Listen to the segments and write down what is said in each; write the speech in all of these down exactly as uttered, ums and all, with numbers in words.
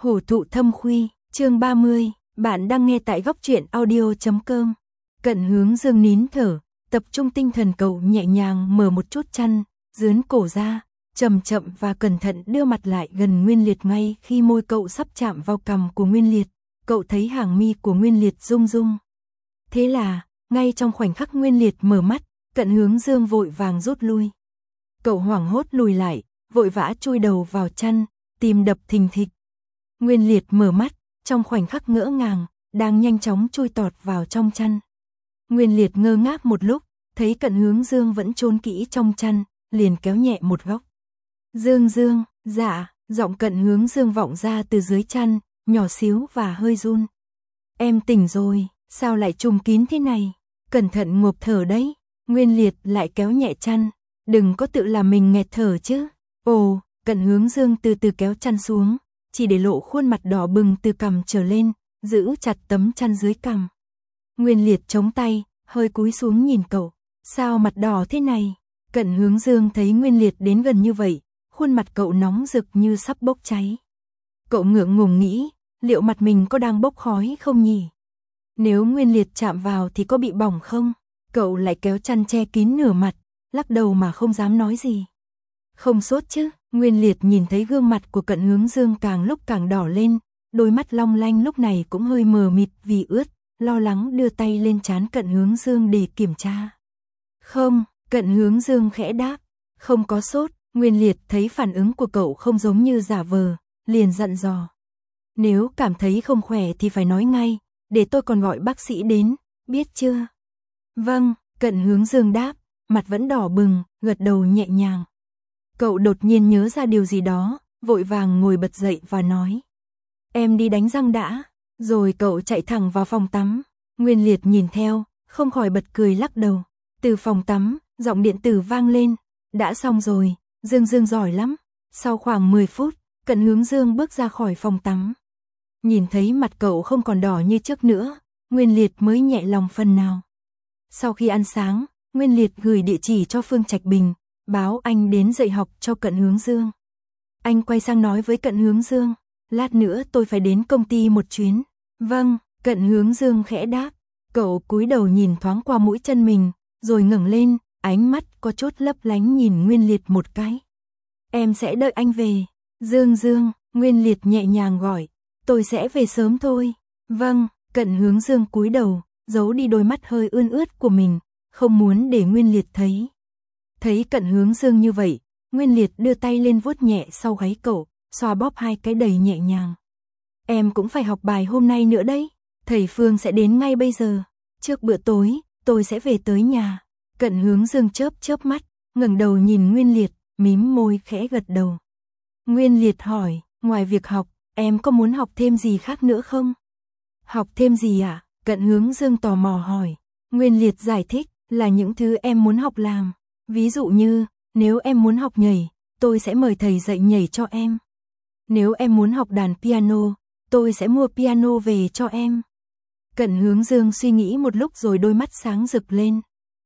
Hổ thụ thâm khuy, chương ba mươi, bạn đang nghe tại góc truyện audio chấm com. Cận Hướng Dương nín thở, tập trung tinh thần cậu nhẹ nhàng mở một chút chăn, dướn cổ ra, chậm chậm và cẩn thận đưa mặt lại gần Nguyên Liệt. Ngay khi môi cậu sắp chạm vào cằm của Nguyên Liệt, cậu thấy hàng mi của Nguyên Liệt rung rung. Thế là, ngay trong khoảnh khắc Nguyên Liệt mở mắt, Cận Hướng Dương vội vàng rút lui. Cậu hoảng hốt lùi lại, vội vã chui đầu vào chăn, tim đập thình thịch. Nguyên Liệt mở mắt, trong khoảnh khắc ngỡ ngàng, đang nhanh chóng chui tọt vào trong chăn. Nguyên Liệt ngơ ngác một lúc, thấy Cận Hướng Dương vẫn chôn kỹ trong chăn, liền kéo nhẹ một góc. Dương Dương, dạ, giọng Cận Hướng Dương vọng ra từ dưới chăn, nhỏ xíu và hơi run. Em tỉnh rồi, sao lại trùm kín thế này? Cẩn thận ngộp thở đấy. Nguyên Liệt lại kéo nhẹ chăn, đừng có tự làm mình nghẹt thở chứ. Ồ, Cận Hướng Dương từ từ kéo chăn xuống, chỉ để lộ khuôn mặt đỏ bừng từ cằm trở lên, giữ chặt tấm chăn dưới cằm. Nguyên Liệt chống tay, hơi cúi xuống nhìn cậu. Sao mặt đỏ thế này? Cận Hướng Dương thấy Nguyên Liệt đến gần như vậy, khuôn mặt cậu nóng rực như sắp bốc cháy. Cậu ngượng ngùng nghĩ, liệu mặt mình có đang bốc khói không nhỉ? Nếu Nguyên Liệt chạm vào thì có bị bỏng không? Cậu lại kéo chăn che kín nửa mặt, lắc đầu mà không dám nói gì. Không sốt chứ? Nguyên Liệt nhìn thấy gương mặt của Cận Hướng Dương càng lúc càng đỏ lên, đôi mắt long lanh lúc này cũng hơi mờ mịt vì ướt, lo lắng đưa tay lên trán Cận Hướng Dương để kiểm tra. Không, Cận Hướng Dương khẽ đáp, không có sốt. Nguyên Liệt thấy phản ứng của cậu không giống như giả vờ, liền dặn dò. Nếu cảm thấy không khỏe thì phải nói ngay, để tôi còn gọi bác sĩ đến, biết chưa? Vâng, Cận Hướng Dương đáp, mặt vẫn đỏ bừng, gật đầu nhẹ nhàng. Cậu đột nhiên nhớ ra điều gì đó, vội vàng ngồi bật dậy và nói. Em đi đánh răng đã. Rồi cậu chạy thẳng vào phòng tắm. Nguyên Liệt nhìn theo, không khỏi bật cười lắc đầu. Từ phòng tắm, giọng điện tử vang lên. Đã xong rồi, Dương Dương giỏi lắm. Sau khoảng mười phút, Cận Hướng Dương bước ra khỏi phòng tắm. Nhìn thấy mặt cậu không còn đỏ như trước nữa, Nguyên Liệt mới nhẹ lòng phần nào. Sau khi ăn sáng, Nguyên Liệt gửi địa chỉ cho Phương Trạch Bình, báo anh đến dạy học cho Cận Hướng Dương. Anh quay sang nói với Cận Hướng Dương, lát nữa tôi phải đến công ty một chuyến. Vâng, Cận Hướng Dương khẽ đáp. Cậu cúi đầu nhìn thoáng qua mũi chân mình, rồi ngẩng lên, ánh mắt có chút lấp lánh nhìn Nguyên Liệt một cái. Em sẽ đợi anh về. Dương Dương, Nguyên Liệt nhẹ nhàng gọi, tôi sẽ về sớm thôi. Vâng, Cận Hướng Dương cúi đầu, giấu đi đôi mắt hơi ươn ướt của mình, không muốn để Nguyên Liệt thấy. Thấy Cận Hướng Dương như vậy, Nguyên Liệt đưa tay lên vuốt nhẹ sau gáy cậu, xoa bóp hai cái đầy nhẹ nhàng. Em cũng phải học bài hôm nay nữa đấy, thầy Phương sẽ đến ngay bây giờ. Trước bữa tối, tôi sẽ về tới nhà. Cận Hướng Dương chớp chớp mắt, ngẩng đầu nhìn Nguyên Liệt, mím môi khẽ gật đầu. Nguyên Liệt hỏi, ngoài việc học, em có muốn học thêm gì khác nữa không? Học thêm gì ạ? À? Cận Hướng Dương tò mò hỏi. Nguyên Liệt giải thích, là những thứ em muốn học làm. Ví dụ như, nếu em muốn học nhảy, tôi sẽ mời thầy dạy nhảy cho em. Nếu em muốn học đàn piano, tôi sẽ mua piano về cho em. Cận Hướng Dương suy nghĩ một lúc rồi đôi mắt sáng rực lên.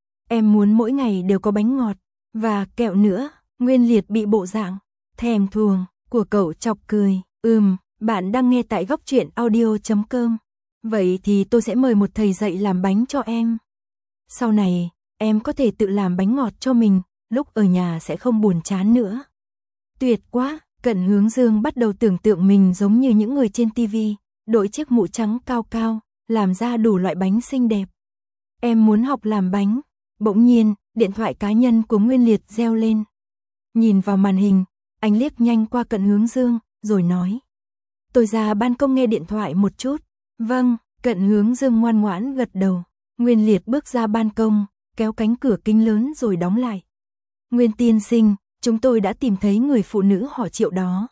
Em muốn mỗi ngày đều có bánh ngọt, và kẹo nữa. Nguyên Liệt bị bộ dạng thèm thuồng của cậu chọc cười. Ừm, bạn đang nghe tại góc truyện audio chấm com. Vậy thì tôi sẽ mời một thầy dạy làm bánh cho em. Sau này, em có thể tự làm bánh ngọt cho mình, lúc ở nhà sẽ không buồn chán nữa. Tuyệt quá, Cận Hướng Dương bắt đầu tưởng tượng mình giống như những người trên tivi, đội chiếc mũ trắng cao cao, làm ra đủ loại bánh xinh đẹp. Em muốn học làm bánh. Bỗng nhiên, điện thoại cá nhân của Nguyên Liệt reo lên. Nhìn vào màn hình, anh liếc nhanh qua Cận Hướng Dương, rồi nói. Tôi ra ban công nghe điện thoại một chút. Vâng, Cận Hướng Dương ngoan ngoãn gật đầu. Nguyên Liệt bước ra ban công, kéo cánh cửa kính lớn rồi đóng lại. Nguyên tiên sinh, chúng tôi đã tìm thấy người phụ nữ họ Triệu đó.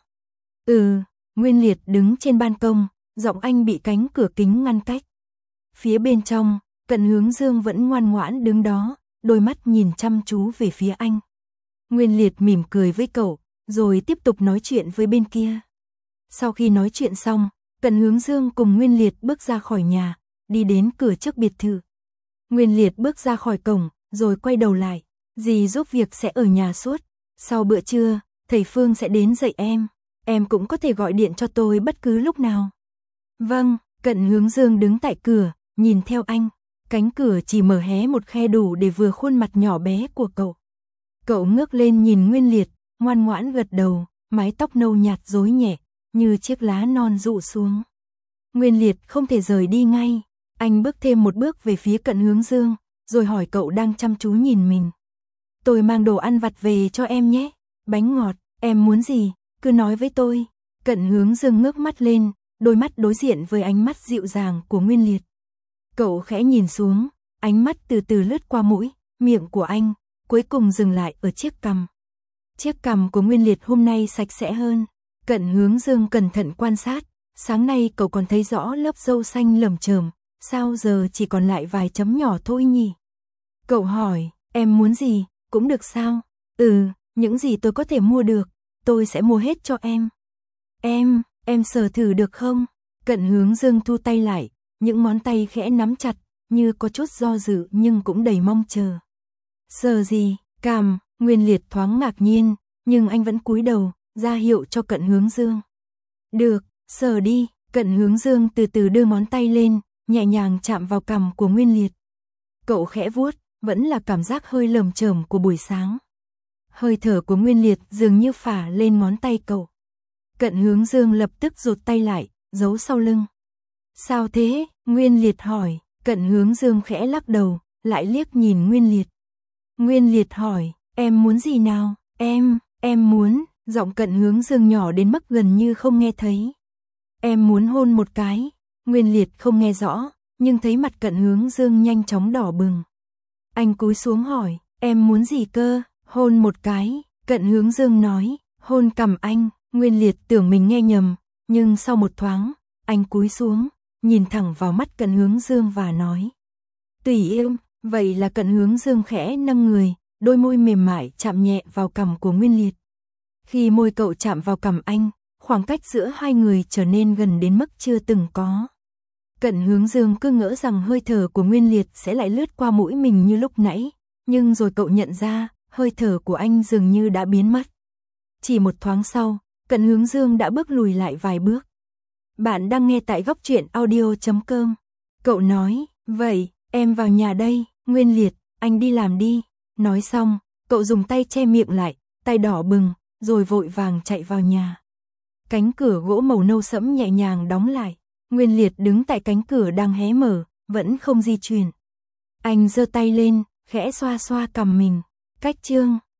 Ừ, Nguyên Liệt đứng trên ban công, giọng anh bị cánh cửa kính ngăn cách. Phía bên trong, Cận Hướng Dương vẫn ngoan ngoãn đứng đó, đôi mắt nhìn chăm chú về phía anh. Nguyên Liệt mỉm cười với cậu, rồi tiếp tục nói chuyện với bên kia. Sau khi nói chuyện xong, Cận Hướng Dương cùng Nguyên Liệt bước ra khỏi nhà, đi đến cửa trước biệt thự. Nguyên Liệt bước ra khỏi cổng, rồi quay đầu lại. Dì giúp việc sẽ ở nhà suốt. Sau bữa trưa, thầy Phương sẽ đến dạy em. em cũng có thể gọi điện cho tôi bất cứ lúc nào. Vâng, Cận Hướng Dương đứng tại cửa, nhìn theo anh. Cánh cửa chỉ mở hé một khe đủ để vừa khuôn mặt nhỏ bé của cậu. Cậu ngước lên nhìn Nguyên Liệt, ngoan ngoãn gật đầu, mái tóc nâu nhạt rối nhẹ, như chiếc lá non rụ xuống. Nguyên Liệt không thể rời đi ngay, anh bước thêm một bước về phía Cận Hướng Dương, rồi hỏi cậu đang chăm chú nhìn mình. Tôi mang đồ ăn vặt về cho em nhé, bánh ngọt, em muốn gì, cứ nói với tôi. Cận Hướng Dương ngước mắt lên, đôi mắt đối diện với ánh mắt dịu dàng của Nguyên Liệt. Cậu khẽ nhìn xuống, ánh mắt từ từ lướt qua mũi, miệng của anh, cuối cùng dừng lại ở chiếc cằm. Chiếc cằm của Nguyên Liệt hôm nay sạch sẽ hơn. Cận Hướng Dương cẩn thận quan sát, sáng nay cậu còn thấy rõ lớp râu xanh lởm chởm, sao giờ chỉ còn lại vài chấm nhỏ thôi nhỉ? Cậu hỏi, em muốn gì, cũng được sao? Ừ, những gì tôi có thể mua được, tôi sẽ mua hết cho em. Em, em sờ thử được không? Cận Hướng Dương thu tay lại, những ngón tay khẽ nắm chặt, như có chút do dự nhưng cũng đầy mong chờ. Sờ gì? Cằm. Nguyên Liệt thoáng ngạc nhiên, nhưng anh vẫn cúi đầu, ra hiệu cho Cận Hướng Dương. Được, sờ đi. Cận Hướng Dương từ từ đưa ngón tay lên, nhẹ nhàng chạm vào cằm của Nguyên Liệt. Cậu khẽ vuốt, vẫn là cảm giác hơi lởm chởm của buổi sáng. Hơi thở của Nguyên Liệt dường như phả lên ngón tay cậu. Cận Hướng Dương lập tức rụt tay lại, giấu sau lưng. Sao thế? Nguyên Liệt hỏi. Cận Hướng Dương khẽ lắc đầu, lại liếc nhìn Nguyên Liệt. Nguyên Liệt hỏi, em muốn gì nào? Em, em muốn, giọng Cận Hướng Dương nhỏ đến mức gần như không nghe thấy. Em muốn hôn một cái. Nguyên Liệt không nghe rõ, nhưng thấy mặt Cận Hướng Dương nhanh chóng đỏ bừng. Anh cúi xuống hỏi, em muốn gì cơ? Hôn một cái. Cận Hướng Dương nói, hôn cằm anh. Nguyên Liệt tưởng mình nghe nhầm, nhưng sau một thoáng, anh cúi xuống, nhìn thẳng vào mắt Cận Hướng Dương và nói. Tùy em. Vậy là Cận Hướng Dương khẽ nâng người, đôi môi mềm mại chạm nhẹ vào cằm của Nguyên Liệt. Khi môi cậu chạm vào cằm anh, khoảng cách giữa hai người trở nên gần đến mức chưa từng có. Cận Hướng Dương cứ ngỡ rằng hơi thở của Nguyên Liệt sẽ lại lướt qua mũi mình như lúc nãy, nhưng rồi cậu nhận ra, hơi thở của anh dường như đã biến mất. Chỉ một thoáng sau, Cận Hướng Dương đã bước lùi lại vài bước. Bạn đang nghe tại góc truyện audio chấm com. Cậu nói, vậy, em vào nhà đây. Nguyên Liệt, anh đi làm đi. Nói xong, cậu dùng tay che miệng lại, tay đỏ bừng, rồi vội vàng chạy vào nhà. Cánh cửa gỗ màu nâu sẫm nhẹ nhàng đóng lại. Nguyên Liệt đứng tại cánh cửa đang hé mở, vẫn không di chuyển. Anh giơ tay lên, khẽ xoa xoa cằm mình. Cách chương